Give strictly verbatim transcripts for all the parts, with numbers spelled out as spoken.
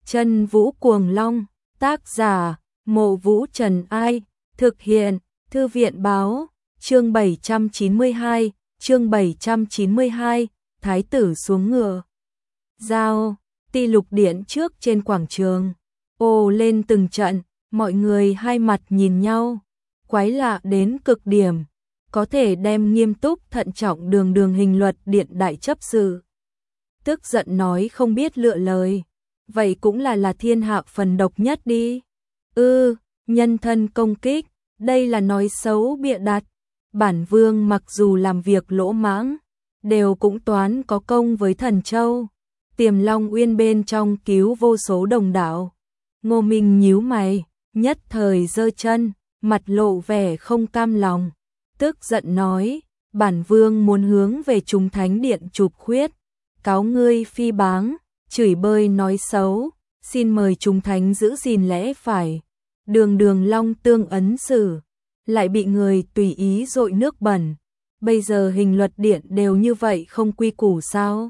Chân Vũ Cuồng Long, tác giả, Mộ Vũ Trần Ai, thực hiện, Thư viện Báo, chương bảy trăm chín mươi hai, chương bảy trăm chín mươi hai, Thái tử xuống ngựa. Giao, Ti Lục Điện trước trên quảng trường, ồ lên từng trận, mọi người hai mặt nhìn nhau, quái lạ đến cực điểm, có thể đem nghiêm túc thận trọng đường đường hình luật điện đại chấp sự. Tức giận nói không biết lựa lời, vậy cũng là là thiên hạ phần độc nhất đi. Ư, ừ, nhân thân công kích, đây là nói xấu bịa đặt. Bản vương mặc dù làm việc lỗ mãng, đều cũng toán có công với Thần Châu. Tiềm Long Uyên bên trong cứu vô số đồng đạo. Ngô Minh nhíu mày, nhất thời giơ chân, mặt lộ vẻ không cam lòng. Tức giận nói, bản vương muốn hướng về Trung Thánh Điện chụp khuyết. Cáo ngươi phi báng, chửi bới nói xấu, xin mời Trung Thánh giữ gìn lẽ phải. Đường đường long tương ấn xử, lại bị người tùy ý dội nước bẩn. Bây giờ hình luật điện đều như vậy không quy củ sao?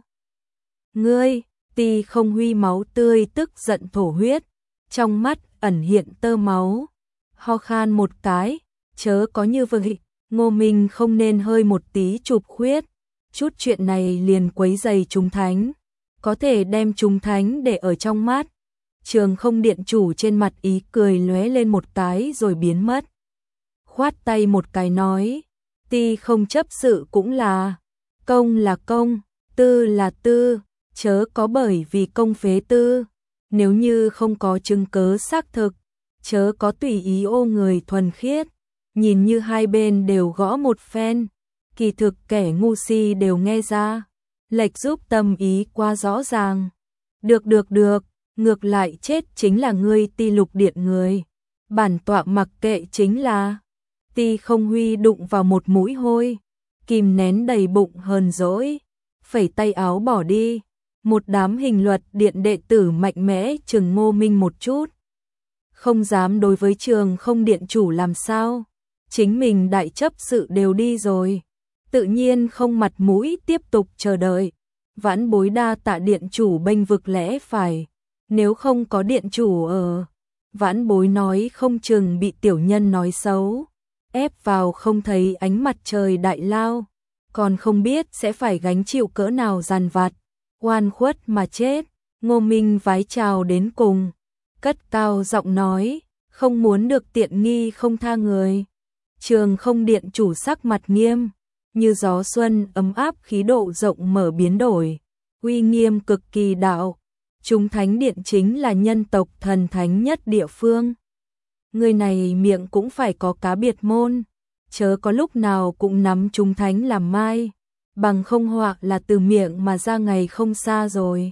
Ngươi, Ti Không Huy máu tươi tức giận thổ huyết, trong mắt ẩn hiện tơ máu, ho khan một cái, chớ có như vậy, Ngô Minh không nên hơi một tí chụp khuyết, chút chuyện này liền quấy rầy Trung Thánh, có thể đem Trung Thánh để ở trong mắt. Trường Không Điện chủ trên mặt ý cười lóe lên một cái rồi biến mất. Khoát tay một cái nói, Ti không chấp sự cũng là, công là công, tư là tư, chớ có bởi vì công phế tư, nếu như không có chứng cớ xác thực, chớ có tùy ý ô người thuần khiết. Nhìn như hai bên đều gõ một phen, kỳ thực kẻ ngu si đều nghe ra, lệch giúp tâm ý quá rõ ràng. Được được được, ngược lại chết chính là ngươi Ti Lục Điện người, bản tọa mặc kệ chính là. Ti Không Huy đụng vào một mũi hôi, kìm nén đầy bụng hờn dỗi, phẩy tay áo bỏ đi. Một đám hình luật điện đệ tử mạnh mẽ chừng Ngô Minh một chút, không dám đối với Trường Không Điện chủ làm sao. Chính mình đại chấp sự đều đi rồi, tự nhiên không mặt mũi tiếp tục chờ đợi. Vãn Bối đa tạ điện chủ bênh vực lẽ phải, nếu không có điện chủ ở, Vãn Bối nói không chừng bị tiểu nhân nói xấu, ép vào không thấy ánh mặt trời đại lao, còn không biết sẽ phải gánh chịu cỡ nào giàn vặt, oan khuất mà chết. Ngô Minh vái chào đến cùng, cất cao giọng nói, không muốn được tiện nghi không tha người. Trường Không Điện chủ sắc mặt nghiêm, như gió xuân ấm áp, khí độ rộng mở biến đổi, uy nghiêm cực kỳ đạo. Trung Thánh Điện chính là nhân tộc thần thánh nhất địa phương. Người này miệng cũng phải có cá biệt môn, chớ có lúc nào cũng nắm Trung Thánh làm mai, bằng không họa là từ miệng mà ra ngày không xa rồi.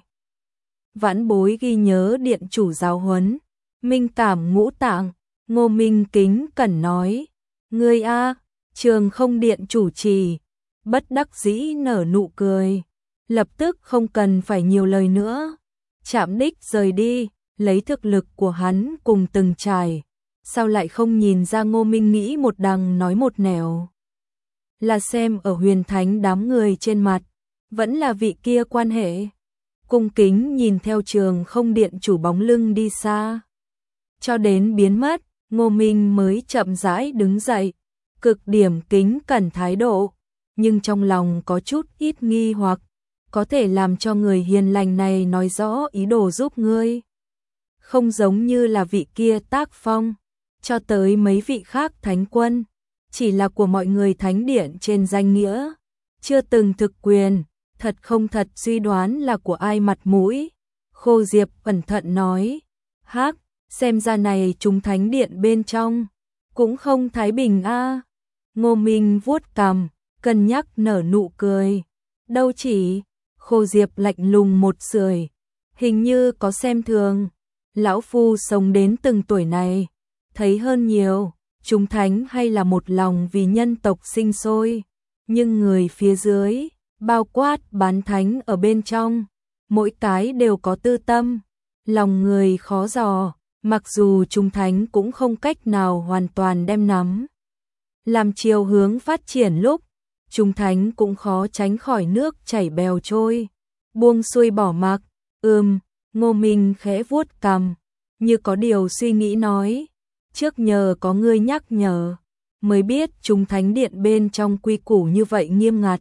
Vãn Bối ghi nhớ điện chủ giáo huấn, minh cảm ngũ tạng. Ngô Minh kính cẩn nói, ngươi a, Trường Không Điện chủ trì, bất đắc dĩ nở nụ cười, lập tức không cần phải nhiều lời nữa, chạm đích rời đi. Lấy thực lực của hắn cùng từng trải, sao lại không nhìn ra Ngô Minh nghĩ một đằng nói một nẻo. Là xem ở Huyền Thánh đám người trên mặt, vẫn là vị kia quan hệ. Cung kính nhìn theo Trường Không Điện chủ bóng lưng đi xa, cho đến biến mất, Ngô Minh mới chậm rãi đứng dậy, cực điểm kính cẩn thái độ, nhưng trong lòng có chút ít nghi hoặc, có thể làm cho người hiền lành này nói rõ ý đồ giúp ngươi. Không giống như là vị kia tác phong, cho tới mấy vị khác thánh quân, chỉ là của mọi người thánh điện trên danh nghĩa, chưa từng thực quyền, thật không thật suy đoán là của ai mặt mũi. Khô Diệp cẩn thận nói, hắc, xem ra này Trung Thánh Điện bên trong, cũng không thái bình a. Ngô Minh vuốt cằm, cân nhắc nở nụ cười, đâu chỉ. Khô Diệp lạnh lùng một sưởi, hình như có xem thường. Lão phu sống đến từng tuổi này, thấy hơn nhiều, Trung Thánh hay là một lòng vì nhân tộc sinh sôi, nhưng người phía dưới, bao quát bán thánh ở bên trong, mỗi cái đều có tư tâm, lòng người khó dò, mặc dù Trung Thánh cũng không cách nào hoàn toàn đem nắm. Làm chiều hướng phát triển lúc, Trung Thánh cũng khó tránh khỏi nước chảy bèo trôi, buông xuôi bỏ mặc. Ừm, Ngô Minh khẽ vuốt cằm, như có điều suy nghĩ nói, trước nhờ có ngươi nhắc nhở, mới biết chúng thánh điện bên trong quy củ như vậy nghiêm ngặt.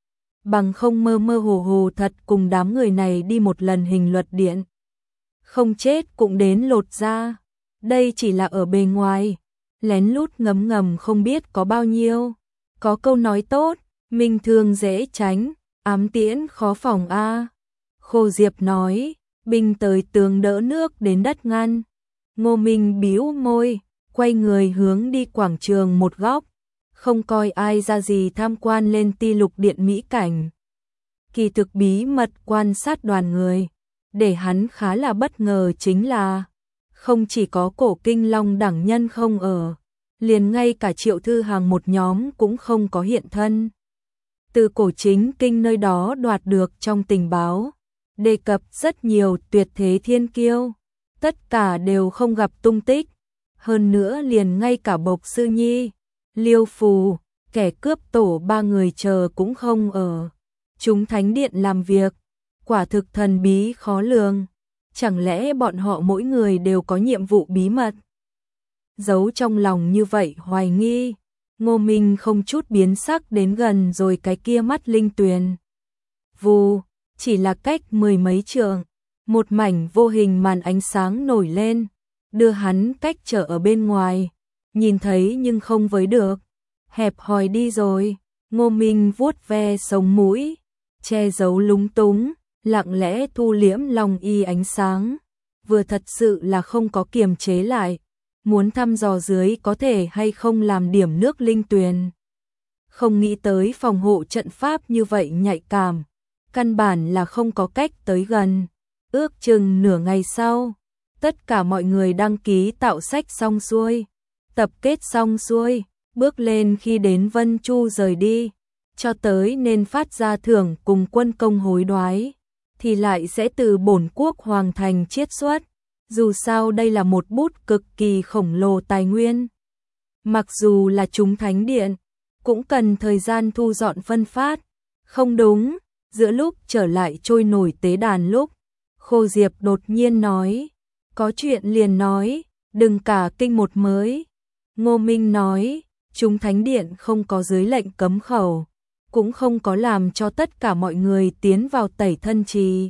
Bằng không mơ mơ hồ hồ thật cùng đám người này đi một lần hình luật điện. Không chết cũng đến lột da. Đây chỉ là ở bề ngoài, lén lút ngấm ngầm không biết có bao nhiêu. Có câu nói tốt, minh thương dễ tránh, ám tiễn khó phòng a. Khô Diệp nói, binh tới tướng đỡ nước đến đất ngăn. Ngô Minh bĩu môi, quay người hướng đi quảng trường một góc, không coi ai ra gì tham quan lên ti lục điện mỹ cảnh. Kỳ thực bí mật quan sát đoàn người, để hắn khá là bất ngờ chính là, không chỉ có cổ kinh long đẳng nhân không ở, liền ngay cả Triệu Thư Hàng một nhóm cũng không có hiện thân. Từ cổ chính kinh nơi đó đoạt được trong tình báo, đề cập rất nhiều tuyệt thế thiên kiêu, tất cả đều không gặp tung tích. Hơn nữa liền ngay cả Bộc Sư Nhi, Liêu Phù, kẻ cướp tổ ba người chờ cũng không ở. Chúng thánh điện làm việc, quả thực thần bí khó lường. Chẳng lẽ bọn họ mỗi người đều có nhiệm vụ bí mật? Giấu trong lòng như vậy hoài nghi, Ngô Minh không chút biến sắc đến gần rồi cái kia mắt linh tuyền. Vù, chỉ là cách mười mấy trượng, một mảnh vô hình màn ánh sáng nổi lên, đưa hắn cách trở ở bên ngoài, nhìn thấy nhưng không với được. Hẹp hòi đi rồi, Ngô Minh vuốt ve sống mũi, che giấu lúng túng, lặng lẽ thu liễm lòng y ánh sáng, vừa thật sự là không có kiềm chế lại, muốn thăm dò dưới có thể hay không làm điểm nước linh tuyền. Không nghĩ tới phòng hộ trận pháp như vậy nhạy cảm, căn bản là không có cách tới gần. Ước chừng nửa ngày sau, tất cả mọi người đăng ký tạo sách xong xuôi, tập kết xong xuôi, bước lên khi đến Vân Chu rời đi, cho tới nên phát ra thưởng cùng quân công hối đoái, thì lại sẽ từ bổn quốc hoàng thành chiết xuất, dù sao đây là một bút cực kỳ khổng lồ tài nguyên. Mặc dù là chúng thánh điện, cũng cần thời gian thu dọn phân phát, không đúng, giữa lúc trở lại trôi nổi tế đàn lúc, Khô Diệp đột nhiên nói, có chuyện liền nói, đừng cả kinh một mới. Ngô Minh nói, chúng thánh điện không có dưới lệnh cấm khẩu, cũng không có làm cho tất cả mọi người tiến vào Tẩy Thân Trì.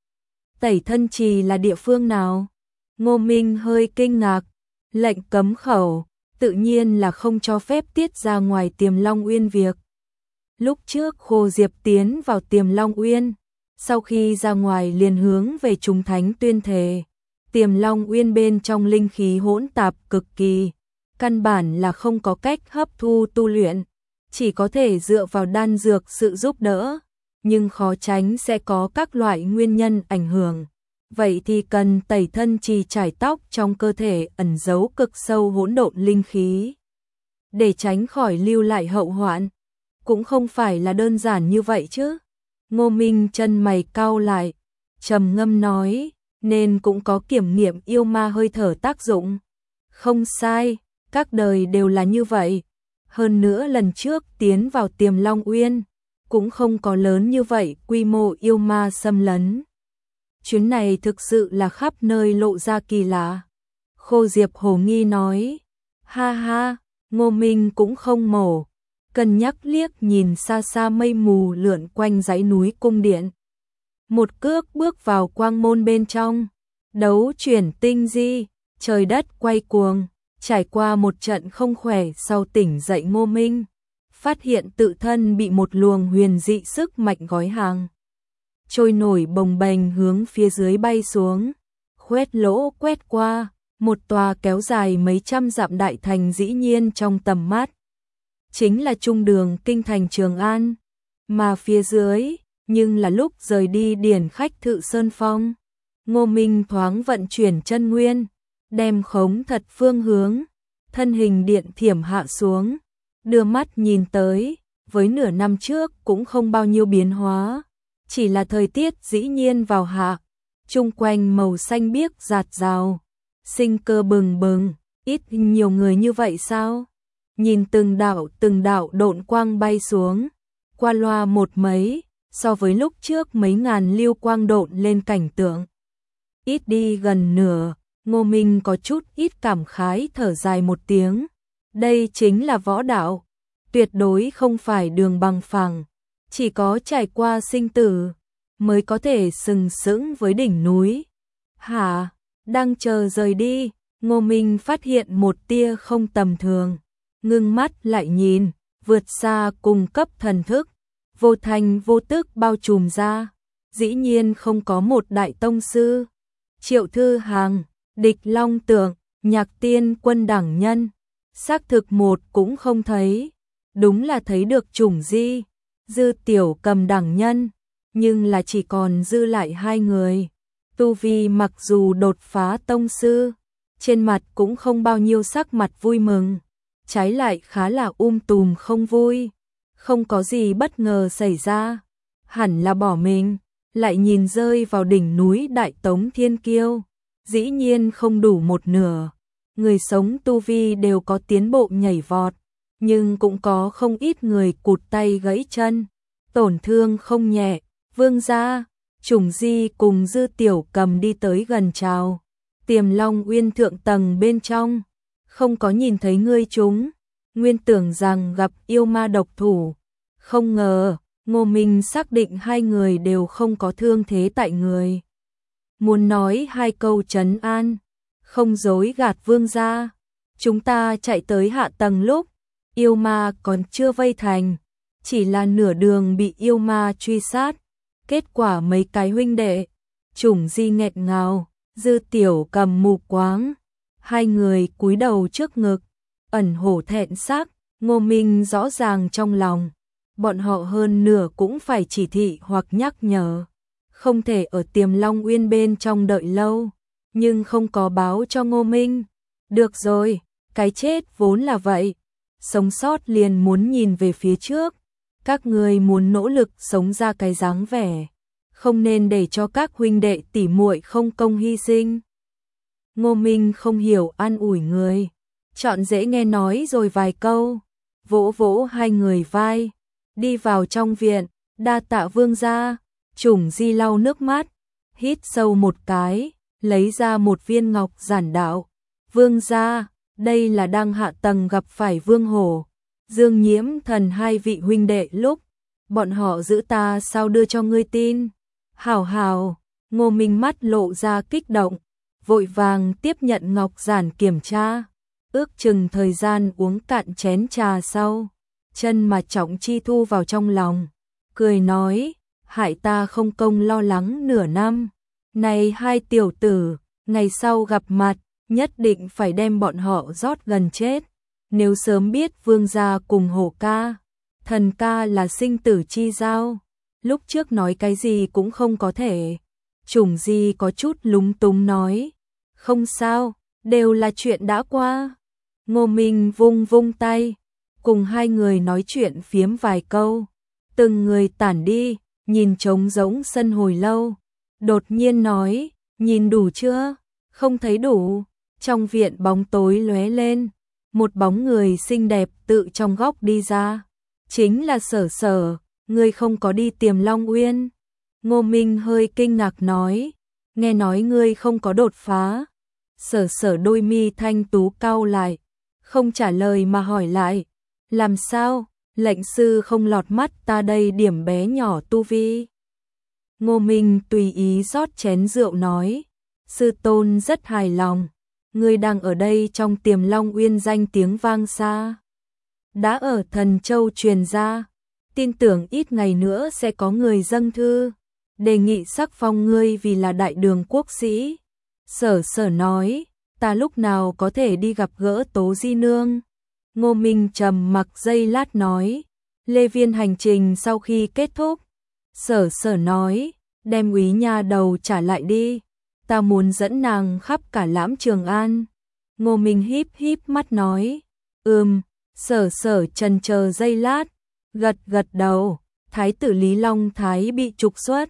Tẩy Thân Trì là địa phương nào? Ngô Minh hơi kinh ngạc, lệnh cấm khẩu, tự nhiên là không cho phép tiết ra ngoài Tiềm Long Uyên việc. Lúc trước Khô Diệp tiến vào Tiềm Long Uyên, sau khi ra ngoài liền hướng về chúng thánh tuyên thề, Tiềm Long Uyên bên trong linh khí hỗn tạp cực kỳ, căn bản là không có cách hấp thu tu luyện, chỉ có thể dựa vào đan dược sự giúp đỡ, nhưng khó tránh sẽ có các loại nguyên nhân ảnh hưởng. Vậy thì cần Tẩy Thân Trì trải tóc trong cơ thể ẩn giấu cực sâu hỗn độn linh khí, để tránh khỏi lưu lại hậu hoạn. Cũng không phải là đơn giản như vậy chứ. Ngô Minh chân mày cau lại, trầm ngâm nói, nên cũng có kiểm nghiệm yêu ma hơi thở tác dụng. Không sai, các đời đều là như vậy. Hơn nữa lần trước tiến vào Tiềm Long Uyên, cũng không có lớn như vậy quy mô yêu ma xâm lấn. Chuyến này thực sự là khắp nơi lộ ra kỳ lạ. Khô Diệp hồ nghi nói, ha ha, Ngô Minh cũng không mổ, cân nhắc liếc nhìn xa xa mây mù lượn quanh dãy núi cung điện. Một cước bước vào quang môn bên trong, đấu chuyển tinh di, trời đất quay cuồng, trải qua một trận không khỏe sau tỉnh dậy Ngô Minh, phát hiện tự thân bị một luồng huyền dị sức mạnh gói hàng. Trôi nổi bồng bềnh hướng phía dưới bay xuống, khoét lỗ quét qua, một tòa kéo dài mấy trăm dặm đại thành dĩ nhiên trong tầm mắt. Chính là trung đường kinh thành Trường An, mà phía dưới, nhưng là lúc rời đi điển khách Thự Sơn Phong. Ngô Minh thoáng vận chuyển chân nguyên, đem khống thật phương hướng, thân hình điện thiểm hạ xuống, đưa mắt nhìn tới, với nửa năm trước cũng không bao nhiêu biến hóa, chỉ là thời tiết dĩ nhiên vào hạ, chung quanh màu xanh biếc rạt rào, sinh cơ bừng bừng, ít nhiều người như vậy sao? Nhìn từng đạo từng đạo độn quang bay xuống, qua loa một mấy, so với lúc trước mấy ngàn lưu quang độn lên cảnh tượng. ít đi gần nửa, Ngô Minh có chút ít cảm khái thở dài một tiếng. Đây chính là võ đạo, tuyệt đối không phải đường bằng phẳng, chỉ có trải qua sinh tử mới có thể sừng sững với đỉnh núi. Hả? Đang chờ rời đi, Ngô Minh phát hiện một tia không tầm thường, ngưng mắt lại nhìn, vượt xa cùng cấp thần thức, vô thành vô tức bao trùm ra, dĩ nhiên không có một đại tông sư. Triệu Thư Hàng, Địch Long Tượng, Nhạc Tiên Quân đẳng nhân, xác thực một cũng không thấy, đúng là thấy được Chủng Di, Dư Tiểu Cầm đẳng nhân, nhưng là chỉ còn dư lại hai người. Tu vi mặc dù đột phá tông sư, trên mặt cũng không bao nhiêu sắc mặt vui mừng, trái lại khá là um tùm không vui, không có gì bất ngờ xảy ra, hẳn là bỏ mình, lại nhìn rơi vào đỉnh núi Đại Tống Thiên Kiêu, dĩ nhiên không đủ một nửa, người sống tu vi đều có tiến bộ nhảy vọt, nhưng cũng có không ít người cụt tay gãy chân, tổn thương không nhẹ. Vương gia, Chủng Di cùng Dư Tiểu Cầm đi tới gần chào. Tiềm Long Uyên thượng tầng bên trong, không có nhìn thấy ngươi chúng, nguyên tưởng rằng gặp yêu ma độc thủ. Không ngờ, Ngô Minh xác định hai người đều không có thương thế tại người. Muốn nói hai câu trấn an, không dối gạt vương gia. Chúng ta chạy tới hạ tầng lúc, yêu ma còn chưa vây thành, chỉ là nửa đường bị yêu ma truy sát. Kết quả mấy cái huynh đệ, Chủng Di nghẹn ngào, Dư Tiểu Cầm mù quáng, hai người cúi đầu trước ngực, ẩn hổ thẹn sắc. Ngô Minh rõ ràng trong lòng, bọn họ hơn nửa cũng phải chỉ thị hoặc nhắc nhở, không thể ở Tiềm Long Uyên bên trong đợi lâu, nhưng không có báo cho Ngô Minh. Được rồi, cái chết vốn là vậy, sống sót liền muốn nhìn về phía trước. Các người muốn nỗ lực sống ra cái dáng vẻ, không nên để cho các huynh đệ tỉ muội không công hy sinh. Ngô Minh không hiểu an ủi người, chọn dễ nghe nói rồi vài câu, vỗ vỗ hai người vai, đi vào trong viện, đa tạ vương gia. Chủng Di lau nước mắt, hít sâu một cái, lấy ra một viên ngọc giản đạo. Vương gia, đây là đang hạ tầng gặp phải Vương Hổ, Dương Nhiễm Thần hai vị huynh đệ lúc, bọn họ giữ ta sao đưa cho ngươi tin. Hảo hảo, Ngô Minh mắt lộ ra kích động, vội vàng tiếp nhận ngọc giản kiểm tra, ước chừng thời gian uống cạn chén trà sau, chân mà Trọng Chi thu vào trong lòng, cười nói, hại ta không công lo lắng nửa năm, này hai tiểu tử, ngày sau gặp mặt, nhất định phải đem bọn họ rót gần chết. Nếu sớm biết vương gia cùng Hổ ca, Thần ca là sinh tử chi giao, lúc trước nói cái gì cũng không có thể. Chủng Di có chút lúng túng nói, không sao, đều là chuyện đã qua. Ngô Minh vung vung tay, cùng hai người nói chuyện phiếm vài câu, từng người tản đi, nhìn trống rỗng sân hồi lâu, đột nhiên nói, nhìn đủ chưa? Không thấy đủ. Trong viện bóng tối lóe lên, một bóng người xinh đẹp tự trong góc đi ra, chính là Sở Sở. Ngươi không có đi Tiềm Long Uyên? Ngô Minh hơi kinh ngạc nói, nghe nói ngươi không có đột phá. Sở Sở đôi mi thanh tú cau lại, không trả lời mà hỏi lại, làm sao? Lệnh sư không lọt mắt ta đây điểm bé nhỏ tu vi. Ngô Minh tùy ý rót chén rượu nói, sư tôn rất hài lòng, ngươi đang ở đây trong Tiềm Long Uyên danh tiếng vang xa, đã ở Thần Châu truyền ra, tin tưởng ít ngày nữa sẽ có người dâng thư, đề nghị sắc phong ngươi vì là đại đường quốc sĩ. Sở Sở nói, ta lúc nào có thể đi gặp gỡ Tố Di Nương? Ngô Minh trầm mặc giây lát nói, Lê Viên hành trình sau khi kết thúc. Sở Sở nói, đem úy nha đầu trả lại đi, ta muốn dẫn nàng khắp cả Lãm Trường An. Ngô Minh híp híp mắt nói, ừm. Sở Sở chần chờ giây lát, gật gật đầu. Thái tử Lý Long Thái bị trục xuất.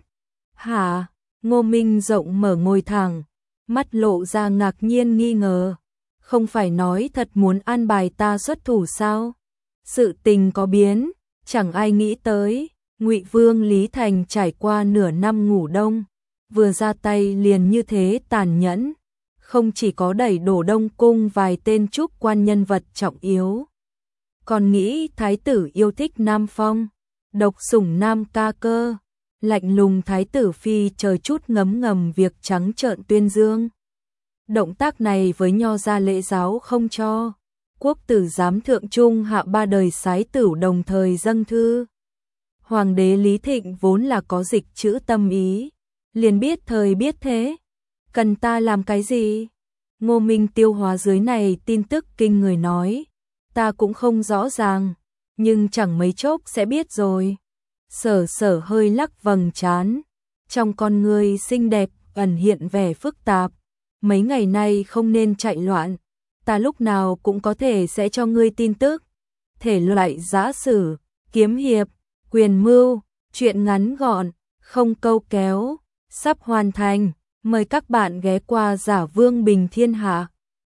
Hả? Ngô Minh rộng mở ngồi thẳng, mắt lộ ra ngạc nhiên nghi ngờ. Không phải nói thật muốn an bài ta xuất thủ sao? Sự tình có biến, chẳng ai nghĩ tới. Ngụy Vương Lý Thành trải qua nửa năm ngủ đông, vừa ra tay liền như thế tàn nhẫn, không chỉ có đẩy đổ Đông Cung vài tên trúc quan nhân vật trọng yếu, còn nghĩ thái tử yêu thích Nam Phong, độc sủng Nam Ca cơ, lạnh lùng thái tử phi chờ chút ngấm ngầm việc trắng trợn tuyên dương. Động tác này với nho gia lễ giáo không cho, quốc tử giám thượng trung hạ ba đời sái tửu đồng thời dâng thư. Hoàng đế Lý Thịnh vốn là có dịch chữ tâm ý, liền biết thời biết thế, cần ta làm cái gì? Ngô Minh tiêu hóa dưới này tin tức kinh người nói, ta cũng không rõ ràng, nhưng chẳng mấy chốc sẽ biết rồi. Sở Sở hơi lắc vầng trán, trong con người xinh đẹp ẩn hiện vẻ phức tạp, mấy ngày nay không nên chạy loạn, ta lúc nào cũng có thể sẽ cho ngươi tin tức. Thể loại giã sử, kiếm hiệp, quyền mưu, truyện ngắn gọn, không câu kéo, sắp hoàn thành, mời các bạn ghé qua Giả Vương Bình Thiên Hạ.